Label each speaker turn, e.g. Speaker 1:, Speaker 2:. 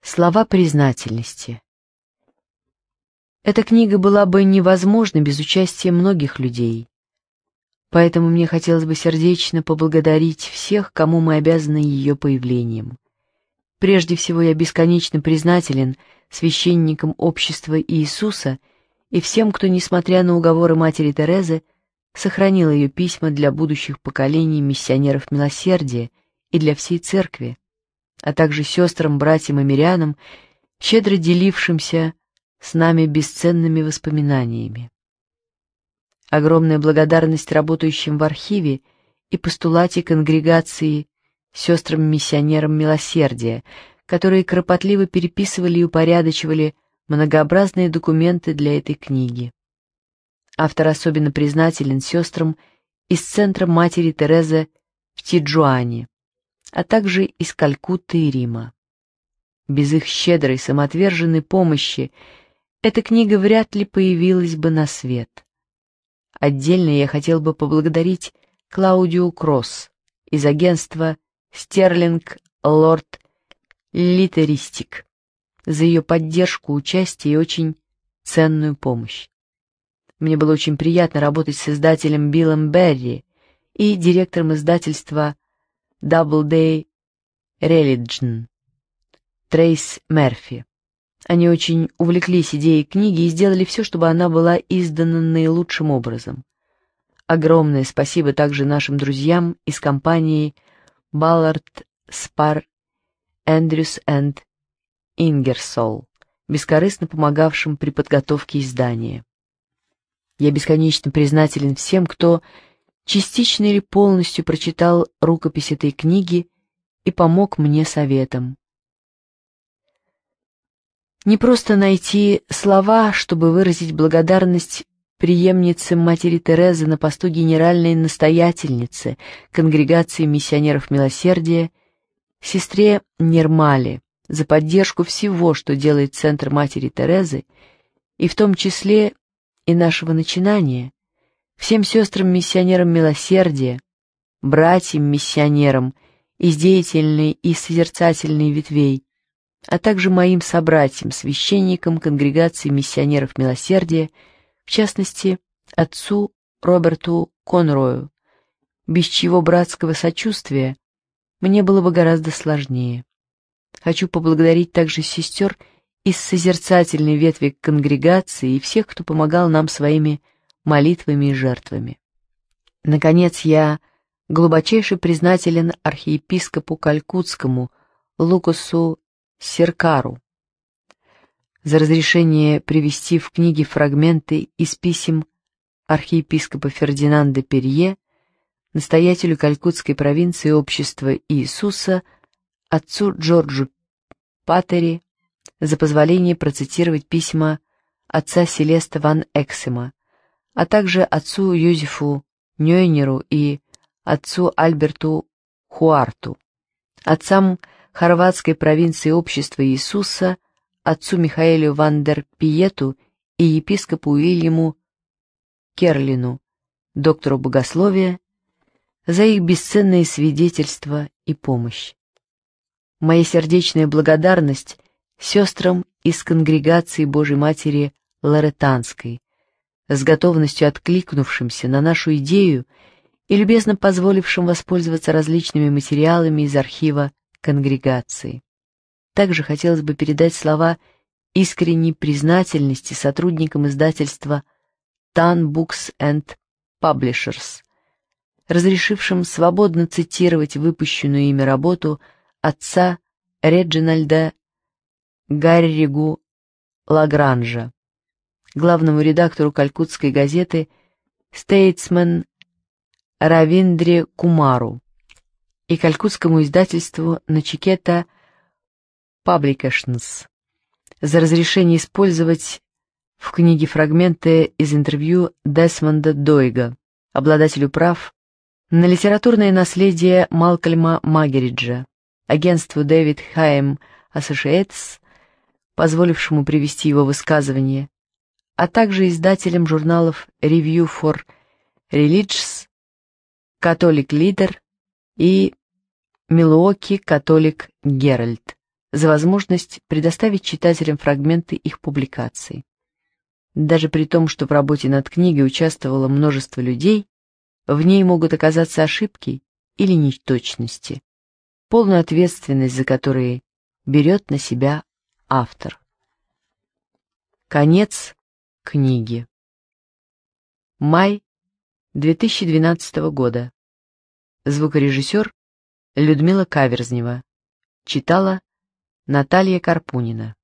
Speaker 1: Слова признательности. Эта книга была бы невозможна без участия многих людей. Поэтому мне хотелось бы сердечно поблагодарить всех, кому мы обязаны ее появлением. Прежде всего, я бесконечно признателен священникам общества Иисуса и всем, кто, несмотря на уговоры матери Терезы, сохранил ее письма для будущих поколений миссионеров милосердия и для всей церкви, а также сестрам, братьям и мирянам, щедро делившимся с нами бесценными воспоминаниями. Огромная благодарность работающим в архиве и постулате конгрегации сестрам-миссионерам милосердия, которые кропотливо переписывали и упорядочивали многообразные документы для этой книги. Автор особенно признателен сестрам из Центра Матери Терезы в Тиджуане, а также из Калькутты и Рима. Без их щедрой, самоотверженной помощи эта книга вряд ли появилась бы на свет. Отдельно я хотел бы поблагодарить Клаудию Кросс из агентства Стерлинг Лорд Литеристик за ее поддержку, участие и очень ценную помощь. Мне было очень приятно работать с издателем Биллом Берри и директором издательства Doubleday Religion Трейс Мерфи. Они очень увлеклись идеей книги и сделали все, чтобы она была издана наилучшим образом. Огромное спасибо также нашим друзьям из компании Ballard Spar Andrews and Ingersoll, бескорыстно помогавшим при подготовке издания. Я бесконечно признателен всем, кто частично или полностью прочитал рукопись этой книги и помог мне советом. Не просто найти слова, чтобы выразить благодарность преемнице матери Терезы на посту генеральной настоятельницы Конгрегации миссионеров милосердия, сестре Нирмале, за поддержку всего, что делает Центр матери Терезы, и в том числе и нашего начинания, всем сестрам-миссионерам милосердия, братьям-миссионерам из деятельной и созерцательной ветвей, а также моим собратьям, священникам Конгрегации миссионеров милосердия, в частности, отцу Роберту Конрою, без чьего братского сочувствия мне было бы гораздо сложнее. Хочу поблагодарить также сестер из созерцательной ветви конгрегации и всех, кто помогал нам своими молитвами и жертвами. Наконец, я глубочайше признателен архиепископу Калькутскому Лукасу Серкару за разрешение привести в книге фрагменты из писем архиепископа Фердинанда Перье, настоятелю Калькутской провинции Общества Иисуса, отцу Джорджу Паттери, за позволение процитировать письма отца Селеста ван Эксема, а также отцу Юзефу Нёйнеру и отцу Альберту Хуарту, отцам хорватской провинции Общества Иисуса, отцу Михаэлю ван дер Пиету и епископу Уильяму Керлину, доктору богословия, за их бесценные свидетельства и помощь. Моя сердечная благодарность сестрам из Конгрегации Божьей Матери Лоретанской, с готовностью откликнувшимся на нашу идею и любезно позволившим воспользоваться различными материалами из архива конгрегации. Также хотелось бы передать слова искренней признательности сотрудникам издательства Tan Books and Publishers, разрешившим свободно цитировать выпущенную ими работу отца Реджинальда Гарригу Лагранжа, главному редактору калькутской газеты «Statesman» Равиндре Кумару и калькутскому издательству Начикета Publications за разрешение использовать в книге фрагменты из интервью Десмонда Дойга, обладателю прав на литературное наследие Малкольма Магериджа, агентству Дэвид Хайм Associates, позволившему привести его высказывание, а также издателям журналов Review for Religious, Catholic Leader и Milwaukee Catholic Herald за возможность предоставить читателям фрагменты их публикаций. Даже при том, что в работе над книгой участвовало множество людей, в ней могут оказаться ошибки или неточности, полную ответственность за которые берет на себя автор. Конец книги. Май 2012 года. Звукорежиссер Людмила Каверзнева. Читала Наталья Карпунина.